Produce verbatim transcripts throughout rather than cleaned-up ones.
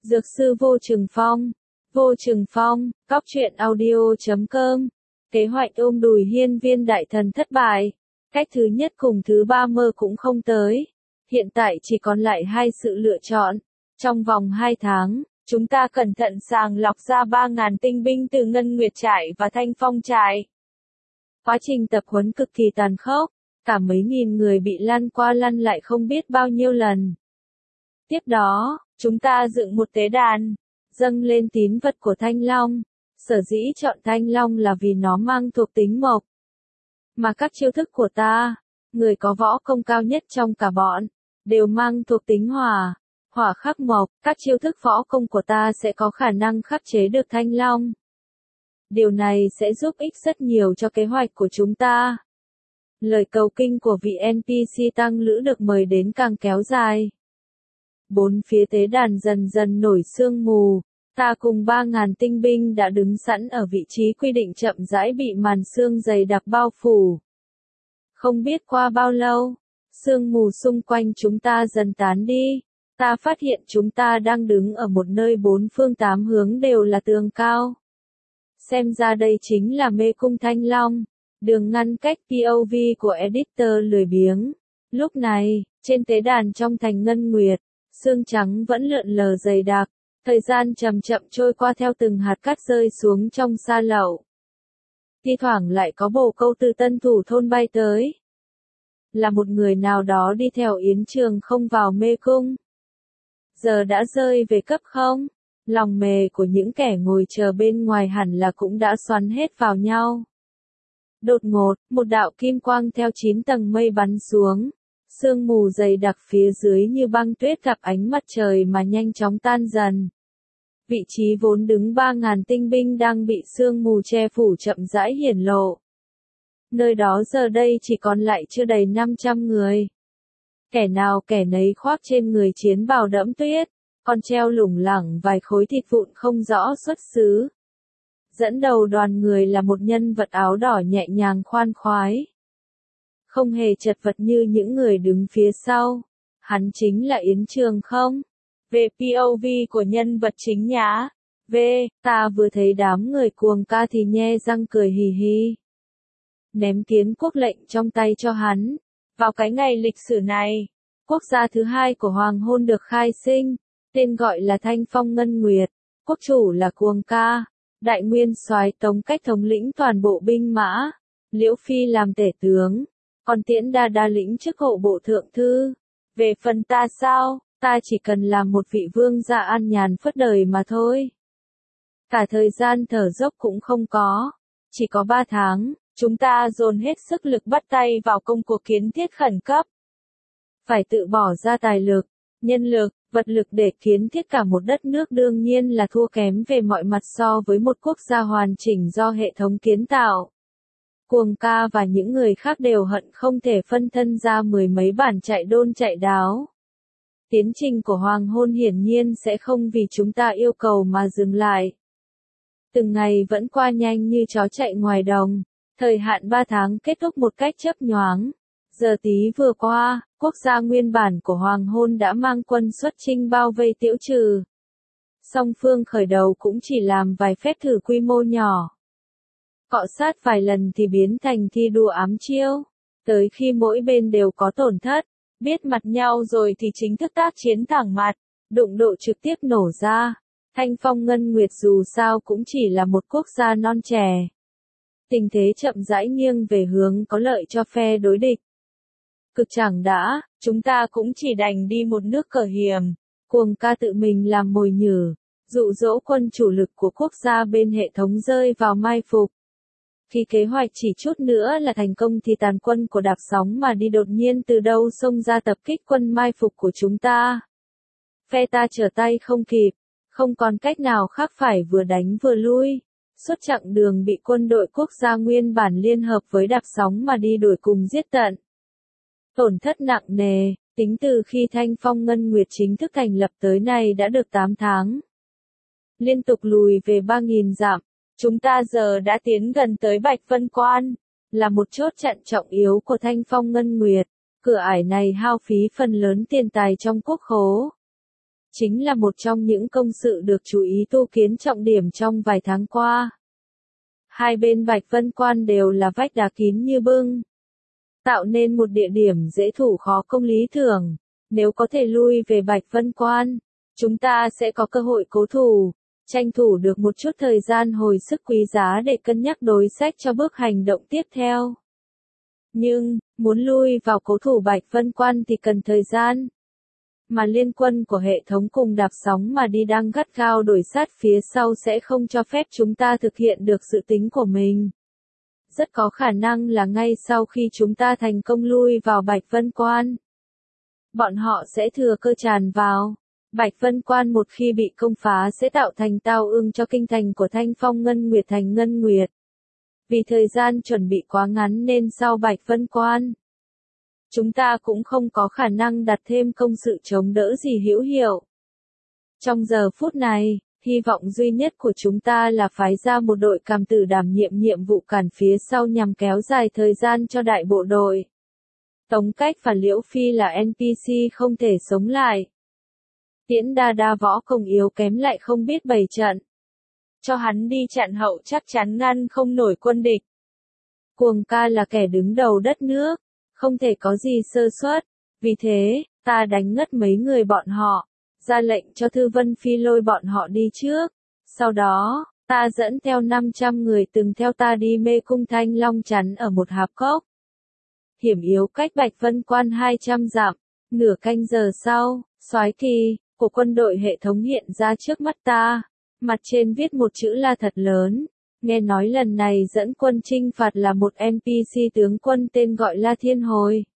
Dược sư Vô Trừng Phong. Vô Trừng Phong, cóc truyện audio chấm com. Kế hoạch ôm đùi hiên viên đại thần thất bại. Cách thứ nhất cùng thứ ba mơ cũng không tới. Hiện tại chỉ còn lại hai sự lựa chọn. Trong vòng hai tháng, chúng ta cẩn thận sàng lọc ra ba nghìn tinh binh từ Ngân Nguyệt Trại và Thanh Phong Trại. Quá trình tập huấn cực kỳ tàn khốc. Cả mấy nghìn người bị lăn qua lăn lại không biết bao nhiêu lần. Tiếp đó, chúng ta dựng một tế đàn, dâng lên tín vật của Thanh Long. Sở dĩ chọn Thanh Long là vì nó mang thuộc tính mộc. Mà các chiêu thức của ta, người có võ công cao nhất trong cả bọn, đều mang thuộc tính hỏa, hỏa khắc mộc. Các chiêu thức võ công của ta sẽ có khả năng khắc chế được Thanh Long. Điều này sẽ giúp ích rất nhiều cho kế hoạch của chúng ta. Lời cầu kinh của vị en pê xê tăng lữ được mời đến càng kéo dài. Bốn phía tế đàn dần dần nổi sương mù, ta cùng ba nghìn tinh binh đã đứng sẵn ở vị trí quy định chậm rãi bị màn sương dày đặc bao phủ. Không biết qua bao lâu, sương mù xung quanh chúng ta dần tán đi, ta phát hiện chúng ta đang đứng ở một nơi bốn phương tám hướng đều là tường cao. Xem ra đây chính là mê cung Thanh Long, đường ngăn cách pê ô vê của editor lười biếng. Lúc này, trên tế đàn trong thành Ngân Nguyệt, sương trắng vẫn lượn lờ dày đặc, thời gian chậm chậm trôi qua theo từng hạt cát rơi xuống trong sa lậu. Thi thoảng lại có bồ câu từ Tân Thủ thôn bay tới. Là một người nào đó đi theo Yến Trường không vào mê cung. Giờ đã rơi về cấp không, lòng mề của những kẻ ngồi chờ bên ngoài hẳn là cũng đã xoắn hết vào nhau. Đột ngột, một đạo kim quang theo chín tầng mây bắn xuống. Sương mù dày đặc phía dưới như băng tuyết gặp ánh mặt trời mà nhanh chóng tan dần. Vị trí vốn đứng ba nghìn tinh binh đang bị sương mù che phủ chậm rãi hiển lộ. Nơi đó giờ đây chỉ còn lại chưa đầy năm trăm người. Kẻ nào kẻ nấy khoác trên người chiến bào đẫm tuyết, còn treo lủng lẳng vài khối thịt vụn không rõ xuất xứ. Dẫn đầu đoàn người là một nhân vật áo đỏ nhẹ nhàng khoan khoái. Không hề chật vật như những người đứng phía sau. Hắn chính là Yến Trường không? Về pê ô vê của nhân vật chính nhã. V, ta vừa thấy đám người cuồng ca thì nhe răng cười hì hì. Ném kiến quốc lệnh trong tay cho hắn. Vào cái ngày lịch sử này, quốc gia thứ hai của Hoàng Hôn được khai sinh, tên gọi là Thanh Phong Ngân Nguyệt, quốc chủ là cuồng ca, đại nguyên soái Tống Cách thống lĩnh toàn bộ binh mã, Liễu Phi làm tể tướng. Còn Tiễn Đa Đa lĩnh chức hộ bộ thượng thư. Về phần ta sao, ta chỉ cần làm một vị vương gia an nhàn phất đời mà thôi. Cả thời gian thở dốc cũng không có. Chỉ có ba tháng, chúng ta dồn hết sức lực bắt tay vào công cuộc kiến thiết khẩn cấp. Phải tự bỏ ra tài lực, nhân lực, vật lực để kiến thiết cả một đất nước đương nhiên là thua kém về mọi mặt so với một quốc gia hoàn chỉnh do hệ thống kiến tạo. Cuồng ca và những người khác đều hận không thể phân thân ra mười mấy bản chạy đôn chạy đáo. Tiến trình của Hoàng Hôn hiển nhiên sẽ không vì chúng ta yêu cầu mà dừng lại. Từng ngày vẫn qua nhanh như chó chạy ngoài đồng, thời hạn ba tháng kết thúc một cách chớp nhoáng. Giờ tí vừa qua, quốc gia nguyên bản của Hoàng Hôn đã mang quân xuất chinh bao vây Tiễu Trừ. Song phương khởi đầu cũng chỉ làm vài phép thử quy mô nhỏ. Cọ sát vài lần thì biến thành thi đua ám chiêu, tới khi mỗi bên đều có tổn thất, biết mặt nhau rồi thì chính thức tác chiến thẳng mặt, đụng độ trực tiếp nổ ra. Thanh Phong Ngân Nguyệt dù sao cũng chỉ là một quốc gia non trẻ. Tình thế chậm rãi nghiêng về hướng có lợi cho phe đối địch. Cực chẳng đã, chúng ta cũng chỉ đành đi một nước cờ hiểm, cuồng ca tự mình làm mồi nhử, dụ dỗ quân chủ lực của quốc gia bên hệ thống rơi vào mai phục. Khi kế hoạch chỉ chút nữa là thành công thì tàn quân của Đạp Sóng mà đi đột nhiên từ đâu xông ra tập kích quân mai phục của chúng ta. Phe ta trở tay không kịp, không còn cách nào khác phải vừa đánh vừa lui. Suốt chặng đường bị quân đội quốc gia nguyên bản liên hợp với Đạp Sóng mà đi đuổi cùng giết tận. Tổn thất nặng nề, tính từ khi Thanh Phong Ngân Nguyệt chính thức thành lập tới nay đã được tám tháng. Liên tục lùi về ba nghìn dặm. Chúng ta giờ đã tiến gần tới Bạch Vân Quan, là một chốt chặn trọng yếu của Thanh Phong Ngân Nguyệt. Cửa ải này hao phí phần lớn tiền tài trong quốc khố. chính là một trong những công sự được chú ý tu kiến trọng điểm trong vài tháng qua. Hai bên Bạch Vân Quan đều là vách đá kín như bưng, tạo nên một địa điểm dễ thủ khó công lý tưởng. Nếu có thể lui về Bạch Vân Quan, chúng ta sẽ có cơ hội cố thủ, tranh thủ được một chút thời gian hồi sức quý giá để cân nhắc đối sách cho bước hành động tiếp theo. Nhưng, muốn lui vào cố thủ Bạch Vân Quan thì cần thời gian. Mà liên quân của hệ thống cùng đạp sóng mà đi đang gắt gao đuổi sát phía sau sẽ không cho phép chúng ta thực hiện được dự tính của mình. Rất có khả năng là ngay sau khi chúng ta thành công lui vào Bạch Vân Quan, bọn họ sẽ thừa cơ tràn vào. Bạch Vân Quan một khi bị công phá sẽ tạo thành tao ương cho kinh thành của Thanh Phong Ngân Nguyệt thành Ngân Nguyệt. Vì thời gian chuẩn bị quá ngắn nên sau Bạch Vân Quan, chúng ta cũng không có khả năng đặt thêm công sự chống đỡ gì hữu hiệu. Trong giờ phút này, hy vọng duy nhất của chúng ta là phái ra một đội cảm tử đảm nhiệm nhiệm vụ cản phía sau nhằm kéo dài thời gian cho đại bộ đội. Tống Cách và Liễu Phi là en pê xê không thể sống lại. Tiễn Đa Đa võ công yếu kém lại không biết bày trận. Cho hắn đi chặn hậu chắc chắn ngăn không nổi quân địch. Cuồng ca là kẻ đứng đầu đất nước, không thể có gì sơ suất. Vì thế, ta đánh ngất mấy người bọn họ, ra lệnh cho Thư Vân Phi lôi bọn họ đi trước. Sau đó, ta dẫn theo năm trăm người từng theo ta đi mê cung Thanh Long chắn ở một hạp cốc. Hiểm yếu cách Bạch Vân Quan hai trăm dặm. Nửa canh giờ sau, soái kỳ của quân đội hệ thống hiện ra trước mắt ta. Mặt trên viết một chữ La thật lớn. Nghe nói lần này dẫn quân chinh phạt là một en pê xê tướng quân tên gọi La Thiên Hồi.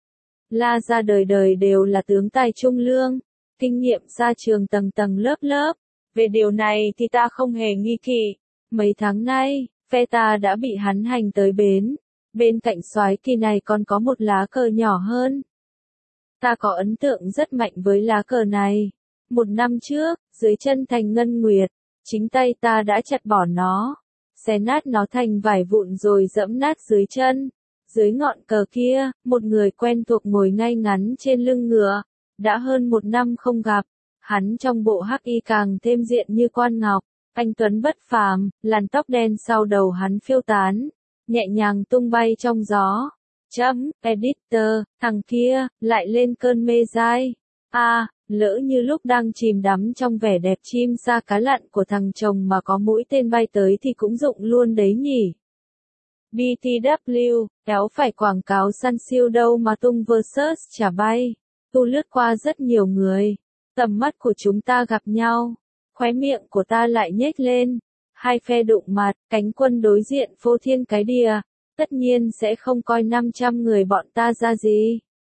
La ra đời đời đều là tướng tài trung lương, kinh nghiệm xa trường tầng tầng lớp lớp. Về điều này thì ta không hề nghi kỵ. Mấy tháng nay, phe ta đã bị hắn hành tới bến. Bên cạnh soái kỳ này còn có một lá cờ nhỏ hơn. Ta có ấn tượng rất mạnh với lá cờ này. Một năm trước, dưới chân thành Ngân Nguyệt, chính tay ta đã chặt bỏ nó, xé nát nó thành vài vụn rồi dẫm nát dưới chân. Dưới ngọn cờ kia, một người quen thuộc ngồi ngay ngắn trên lưng ngựa. Đã hơn một năm không gặp, hắn trong bộ hắc y càng thêm diện như quan ngọc, anh tuấn bất phàm, làn tóc đen sau đầu hắn phiêu tán, nhẹ nhàng tung bay trong gió. Chấm, editor, thằng kia, lại lên cơn mê dai. A, à, lỡ như lúc đang chìm đắm trong vẻ đẹp chim sa cá lặn của thằng chồng mà có mũi tên bay tới thì cũng dụng luôn đấy nhỉ. bê tê vê, kéo phải quảng cáo săn siêu đâu mà tung versus chả bay. Tu lướt qua rất nhiều người. Tầm mắt của chúng ta gặp nhau. Khóe miệng của ta lại nhếch lên. Hai phe đụng mặt, cánh quân đối diện phô thiên cái đìa. Tất nhiên sẽ không coi năm trăm người bọn ta ra gì.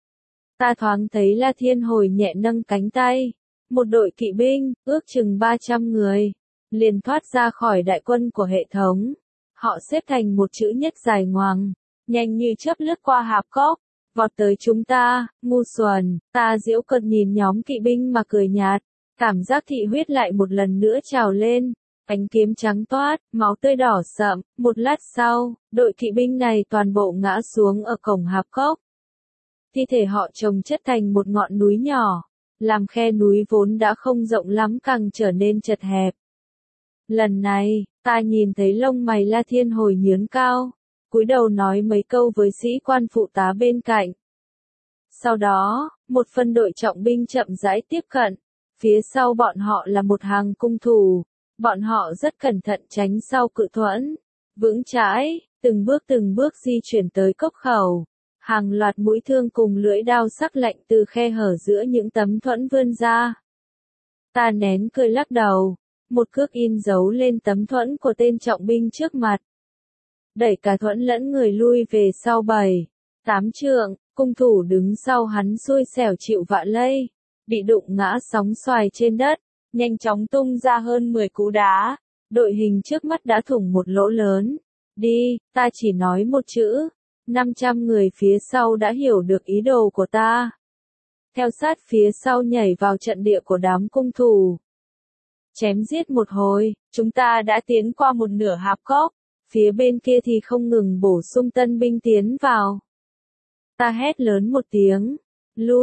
Ta thoáng thấy La Thiên Hồi nhẹ nâng cánh tay. Một đội kỵ binh, ước chừng ba trăm người, liền thoát ra khỏi đại quân của hệ thống. Họ xếp thành một chữ nhất dài ngoằng, nhanh như chớp lướt qua hạp cốc, vọt tới chúng ta. Ngu xuẩn, ta giễu cợt nhìn nhóm kỵ binh mà cười nhạt. Cảm giác thị huyết lại một lần nữa trào lên. Ánh kiếm trắng toát, máu tươi đỏ sậm. Một lát sau, đội kỵ binh này toàn bộ ngã xuống ở cổng hạp cốc. Thi thể họ chồng chất thành một ngọn núi nhỏ, làm khe núi vốn đã không rộng lắm càng trở nên chật hẹp. Lần này, ta nhìn thấy lông mày La Thiên Hồi nhướng cao, cúi đầu nói mấy câu với sĩ quan phụ tá bên cạnh. Sau đó, một phân đội trọng binh chậm rãi tiếp cận, phía sau bọn họ là một hàng cung thủ, bọn họ rất cẩn thận tránh sau cự thuẫn, vững chãi, từng bước từng bước di chuyển tới cốc khẩu. Hàng loạt mũi thương cùng lưỡi đao sắc lạnh từ khe hở giữa những tấm thuẫn vươn ra. Ta nén cười lắc đầu, một cước in dấu lên tấm thuẫn của tên trọng binh trước mặt. Đẩy cả thuẫn lẫn người lui về sau bảy, tám trượng, cung thủ đứng sau hắn xui xẻo chịu vạ lây, bị đụng ngã sóng xoài trên đất, nhanh chóng tung ra hơn mười cú đá. Đội hình trước mắt đã thủng một lỗ lớn. Đi, ta chỉ nói một chữ. năm trăm người phía sau đã hiểu được ý đồ của ta. Theo sát phía sau nhảy vào trận địa của đám cung thủ. Chém giết một hồi, chúng ta đã tiến qua một nửa hạp cốc, phía bên kia thì không ngừng bổ sung tân binh tiến vào. Ta hét lớn một tiếng, lui,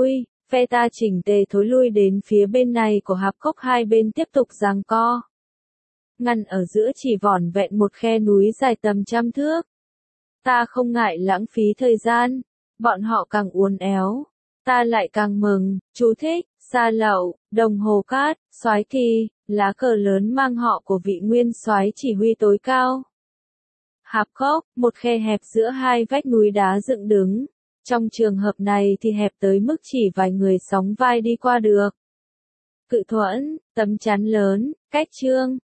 Phe ta chỉnh tề thối lui đến phía bên này của hạp cốc, hai bên tiếp tục giằng co. Ngăn ở giữa chỉ vỏn vẹn một khe núi dài tầm trăm thước. Ta không ngại lãng phí thời gian, bọn họ càng uốn éo, ta lại càng mừng. Chú thích: Sa Lậu, đồng hồ cát, soái kỳ, lá cờ lớn mang họ của vị nguyên soái chỉ huy tối cao. Hạp cốc, một khe hẹp giữa hai vách núi đá dựng đứng. Trong trường hợp này thì hẹp tới mức chỉ vài người sóng vai đi qua được. Cự thuẫn, tấm chắn lớn, cách trương,